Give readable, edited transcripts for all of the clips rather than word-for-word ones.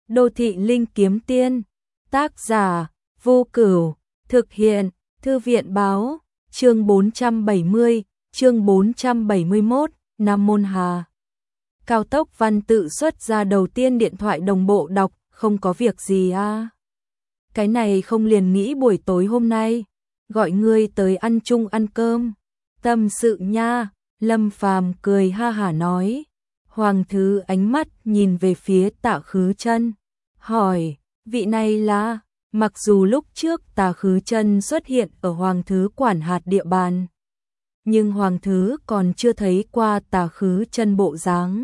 Đô thị linh kiếm tiên, tác giả Vô Cửu, thực hiện Thư viện báo, chương 470, chương 471, Nam Môn Hà. Cao tốc văn tự xuất ra đầu tiên điện thoại đồng bộ đọc, không có việc gì à. Cái này không liền nghĩ buổi tối hôm nay, gọi ngươi tới ăn chung ăn cơm. Tâm sự nha, Lâm Phàm cười ha hả nói. Hoàng thứ ánh mắt nhìn về phía Tạ Khứ Chân, hỏi, vị này là, mặc dù lúc trước Tạ Khứ Chân xuất hiện ở Hoàng thứ quản hạt địa bàn, nhưng Hoàng thứ còn chưa thấy qua Tạ Khứ Chân bộ dáng.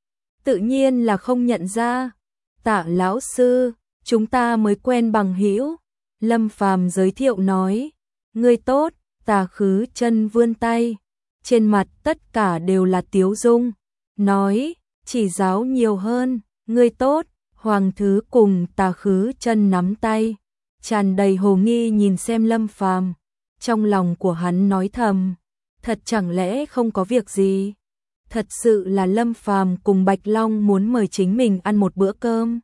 Tự nhiên là không nhận ra. Tạ lão sư, chúng ta mới quen bằng hữu. Lâm Phàm giới thiệu nói, ngươi tốt. Tạ Khứ Chân vươn tay, trên mặt tất cả đều là tiếu dung, nói, chỉ giáo nhiều hơn, ngươi tốt. Hoàng thứ cùng Tạ Khứ Chân nắm tay, tràn đầy hồ nghi nhìn xem Lâm Phàm. Trong lòng của hắn nói thầm, thật chẳng lẽ không có việc gì? Thật sự là Lâm Phàm cùng Bạch Long muốn mời chính mình ăn một bữa cơm.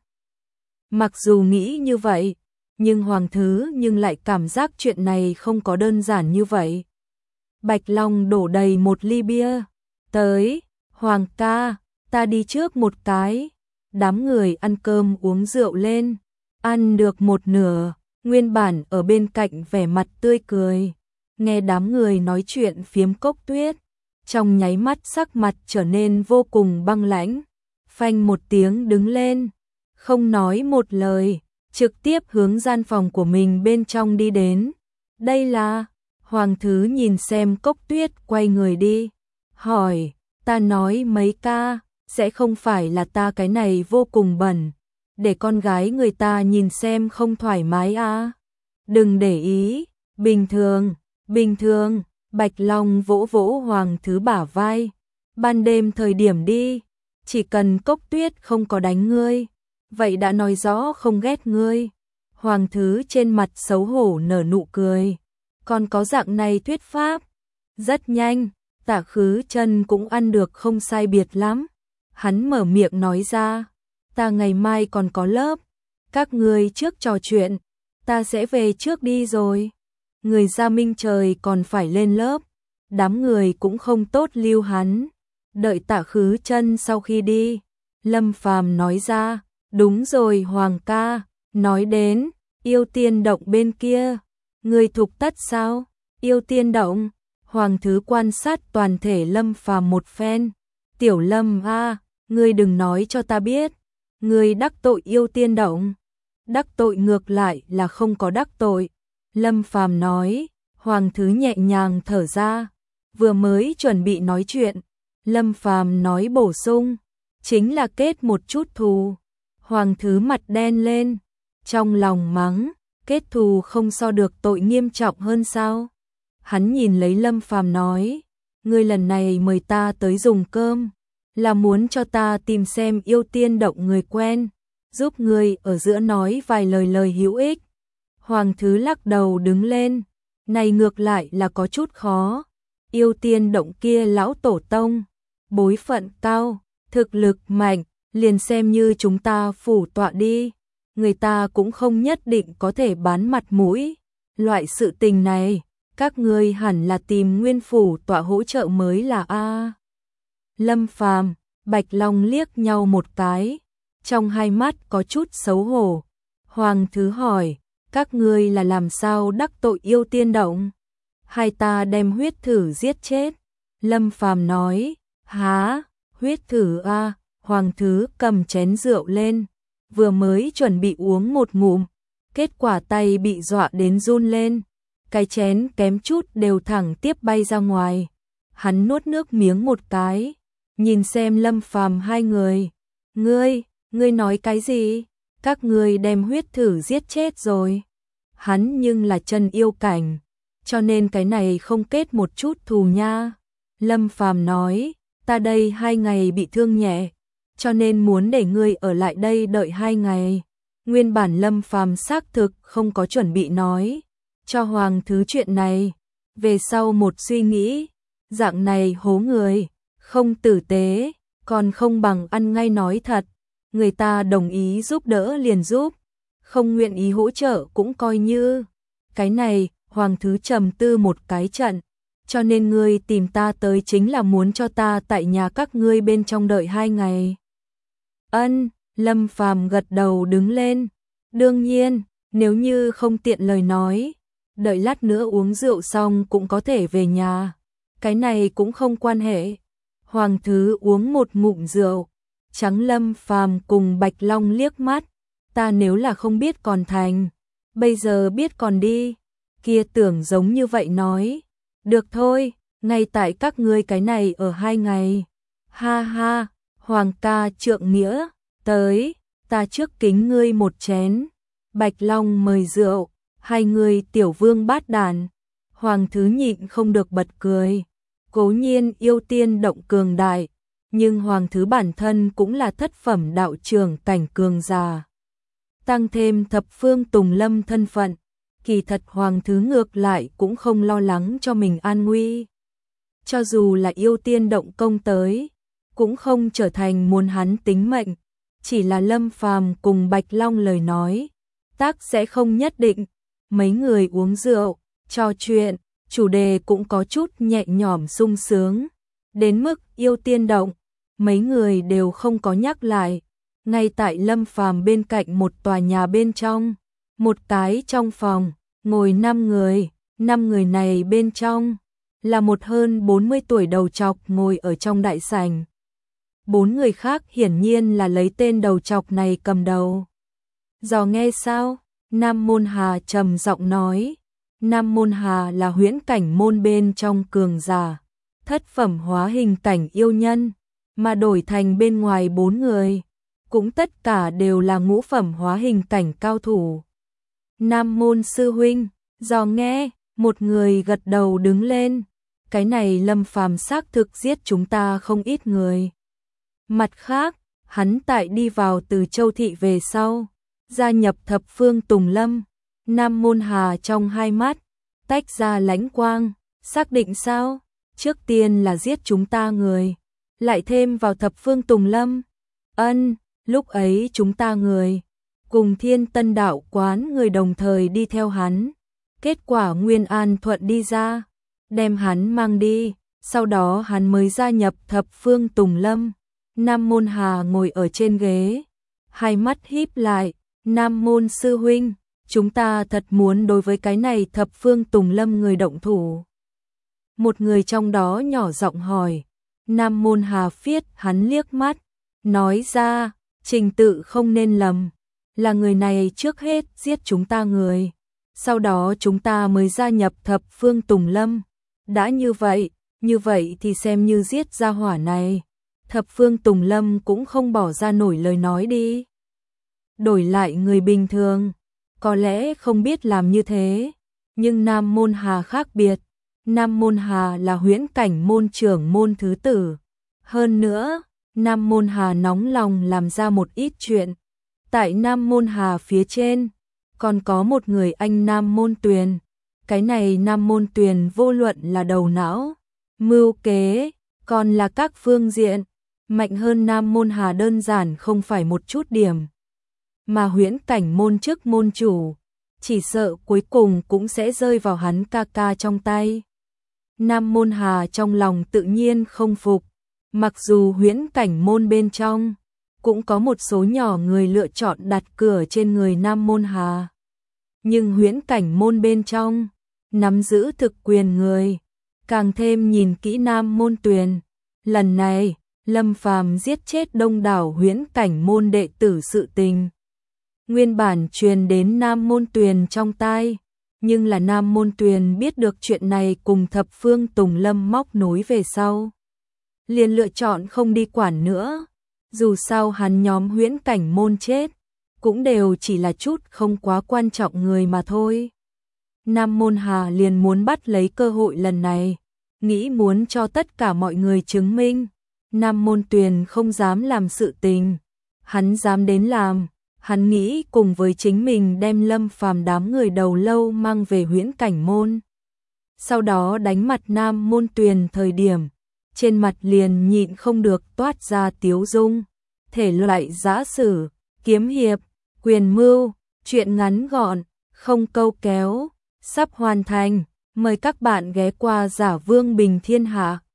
Mặc dù nghĩ như vậy, nhưng Hoàng thứ lại cảm giác chuyện này không có đơn giản như vậy. Bạch Long đổ đầy một ly bia, tới, Hoàng ca, ta đi trước một cái. Đám người ăn cơm uống rượu lên, ăn được một nửa, nguyên bản ở bên cạnh vẻ mặt tươi cười, nghe đám người nói chuyện phiếm Cốc Tuyết, trong nháy mắt sắc mặt trở nên vô cùng băng lãnh, phanh một tiếng đứng lên, không nói một lời, trực tiếp hướng gian phòng của mình bên trong đi đến. Đây là, Hoàng thứ nhìn xem Cốc Tuyết quay người đi, hỏi, ta nói mấy ca, sẽ không phải là ta cái này vô cùng bẩn, để con gái người ta nhìn xem không thoải mái à? Đừng để ý, bình thường, bình thường. Bạch Long vỗ vỗ Hoàng thứ bả vai, ban đêm thời điểm đi, chỉ cần Cốc Tuyết không có đánh ngươi, vậy đã nói rõ không ghét ngươi. Hoàng thứ trên mặt xấu hổ nở nụ cười, còn có dạng này thuyết pháp. Rất nhanh, Tạ Khứ Chân cũng ăn được không sai biệt lắm. Hắn mở miệng nói ra, ta ngày mai còn có lớp, các ngươi trước trò chuyện, ta sẽ về trước đi rồi. Người Gia Minh trời còn phải lên lớp, đám người cũng không tốt lưu hắn. Đợi Tạ Khứ Chân sau khi đi, Lâm Phàm nói ra, đúng rồi Hoàng ca, nói đến Yêu Tiên Động bên kia, người thục tất sao? Yêu Tiên Động? Hoàng thứ quan sát toàn thể Lâm Phàm một phen, tiểu Lâm a, ngươi đừng nói cho ta biết, ngươi đắc tội Yêu Tiên Động. Đắc tội ngược lại là không có đắc tội. Lâm Phàm nói. Hoàng thứ nhẹ nhàng thở ra, vừa mới chuẩn bị nói chuyện, Lâm Phàm nói bổ sung, chính là kết một chút thù. Hoàng thứ mặt đen lên, trong lòng mắng, kết thù không so được tội nghiêm trọng hơn sao? Hắn nhìn lấy Lâm Phàm nói, ngươi lần này mời ta tới dùng cơm, là muốn cho ta tìm xem Yêu Tiên Động người quen, giúp ngươi ở giữa nói vài lời hữu ích. Hoàng thứ lắc đầu đứng lên, này ngược lại là có chút khó. Yêu Tiên Động kia lão tổ tông, bối phận cao, thực lực mạnh, liền xem như chúng ta phủ tọa đi, người ta cũng không nhất định có thể bán mặt mũi. Loại sự tình này, các ngươi hẳn là tìm nguyên phủ tọa hỗ trợ mới là a. Lâm Phàm, Bạch Long liếc nhau một cái, trong hai mắt có chút xấu hổ. Hoàng thứ hỏi, các ngươi là làm sao đắc tội Yêu Tiên Động? Hai ta đem huyết thử giết chết. Lâm Phàm nói, há, huyết thử a? Hoàng thứ cầm chén rượu lên, vừa mới chuẩn bị uống một ngụm, kết quả tay bị dọa đến run lên, cái chén kém chút đều thẳng tiếp bay ra ngoài. Hắn nuốt nước miếng một cái, nhìn xem Lâm Phàm hai người, ngươi nói cái gì? Các ngươi đem huyết thử giết chết rồi. Hắn nhưng là chân yêu cảnh, cho nên cái này không kết một chút thù nha. Lâm Phàm nói, ta đây 2 ngày bị thương nhẹ, cho nên muốn để ngươi ở lại đây đợi 2 ngày. Nguyên bản Lâm Phàm xác thực không có chuẩn bị nói cho Hoàng thứ chuyện này, về sau một suy nghĩ, dạng này hố người, không tử tế, còn không bằng ăn ngay nói thật. người ta đồng ý giúp đỡ liền giúp, không nguyện ý hỗ trợ cũng coi như. Cái này, Hoàng thứ trầm tư một cái trận, cho nên ngươi tìm ta tới chính là muốn cho ta tại nhà các ngươi bên trong đợi 2 ngày. Ân, Lâm Phàm gật đầu đứng lên. Đương nhiên, nếu như không tiện lời nói, đợi lát nữa uống rượu xong cũng có thể về nhà. Cái này cũng không quan hệ. Hoàng thứ uống một ngụm rượu, trắng Lâm Phàm cùng Bạch Long liếc mắt. Ta nếu là không biết còn thành, bây giờ biết còn đi. Kia tưởng giống như vậy nói. Được thôi, ngay tại các ngươi cái này ở 2 ngày. Ha ha, Hoàng ca trượng nghĩa, tới, ta trước kính ngươi một chén. Bạch Long mời rượu, hai người tiểu vương bát đàn. Hoàng thứ nhịn không được bật cười. Cố nhiên yêu tiên động cường đại, nhưng Hoàng thứ bản thân cũng là thất phẩm đạo trưởng cảnh cường già. Tăng thêm thập phương Tùng Lâm thân phận, kỳ thật Hoàng thứ ngược lại cũng không lo lắng cho mình an nguy. Cho dù là yêu tiên động công tới, cũng không trở thành muốn hắn tính mệnh, chỉ là Lâm Phàm cùng Bạch Long lời nói, tác sẽ không nhất định. Mấy người uống rượu, trò chuyện, chủ đề cũng có chút nhẹ nhõm sung sướng. Đến mức yêu tiên động, mấy người đều không có nhắc lại. Ngay tại Lâm Phàm bên cạnh một tòa nhà bên trong, một cái trong phòng, ngồi 5 người, 5 người này bên trong là một hơn 40 tuổi đầu trọc ngồi ở trong đại sảnh. 4 người khác hiển nhiên là lấy tên đầu trọc này cầm đầu. Dò nghe sao? Nam Môn Hà trầm giọng nói. Nam Môn Hà là huyễn cảnh môn bên trong cường giả, thất phẩm hóa hình cảnh yêu nhân, mà đổi thành bên ngoài 4 người, cũng tất cả đều là ngũ phẩm hóa hình cảnh cao thủ. Nam Môn sư huynh, dò nghe, một người gật đầu đứng lên. Cái này Lâm Phàm xác thực giết chúng ta không ít người. Mặt khác, hắn tại đi vào từ Châu Thị về sau, gia nhập thập phương Tùng Lâm. Nam Môn Hà trong hai mắt tách ra lãnh quang, xác định sao? Trước tiên là giết chúng ta người, lại thêm vào thập phương Tùng Lâm. Ân, lúc ấy chúng ta người cùng Thiên Tân đạo quán người đồng thời đi theo hắn. Kết quả Nguyên An Thuận đi ra, đem hắn mang đi, sau đó hắn mới gia nhập thập phương Tùng Lâm. Nam Môn Hà ngồi ở trên ghế, hai mắt híp lại. Nam Môn sư huynh, chúng ta thật muốn đối với cái này thập phương Tùng Lâm người động thủ. Một người trong đó nhỏ giọng hỏi. Nam Môn Hà phiết hắn liếc mắt, nói ra, trình tự không nên lầm, là người này trước hết giết chúng ta người, sau đó chúng ta mới gia nhập thập phương Tùng Lâm. Đã như vậy thì xem như giết gia hỏa này, thập phương Tùng Lâm cũng không bỏ ra nổi lời nói đi. Đổi lại người bình thường, có lẽ không biết làm như thế, nhưng Nam Môn Hà khác biệt. Nam Môn Hà là huyễn cảnh môn trưởng môn thứ tử. Hơn nữa, Nam Môn Hà nóng lòng làm ra một ít chuyện. Tại Nam Môn Hà phía trên, còn có một người anh Nam Môn Tuyền. Cái này Nam Môn Tuyền vô luận là đầu não, mưu kế, còn là các phương diện, mạnh hơn Nam Môn Hà đơn giản không phải một chút điểm. Mà huyễn cảnh môn chức môn chủ, chỉ sợ cuối cùng cũng sẽ rơi vào hắn ca ca trong tay. Nam Môn Hà trong lòng tự nhiên không phục, mặc dù huyễn cảnh môn bên trong cũng có một số nhỏ người lựa chọn đặt cửa trên người Nam Môn Hà. Nhưng huyễn cảnh môn bên trong nắm giữ thực quyền người, càng thêm nhìn kỹ Nam Môn Tuyền. Lần này, Lâm Phàm giết chết đông đảo huyễn cảnh môn đệ tử sự tình, nguyên bản truyền đến Nam Môn Tuyền trong tai, nhưng là Nam Môn Tuyền biết được chuyện này cùng thập phương Tùng Lâm móc nối về sau, liền lựa chọn không đi quản nữa. Dù sao hắn nhóm huyễn cảnh môn chết, cũng đều chỉ là chút không quá quan trọng người mà thôi. Nam Môn Hà liền muốn bắt lấy cơ hội lần này, nghĩ muốn cho tất cả mọi người chứng minh Nam Môn Tuyền không dám làm sự tình, hắn dám đến làm. Hắn nghĩ cùng với chính mình đem Lâm Phàm đám người đầu lâu mang về huyễn cảnh môn. Sau đó đánh mặt Nam Môn Tuyền thời điểm, trên mặt liền nhịn không được toát ra tiếu dung. thể loại giã sử, kiếm hiệp, quyền mưu, truyện ngắn gọn, không câu kéo, sắp hoàn thành. Mời các bạn ghé qua Giả Vương Bình Thiên Hạ.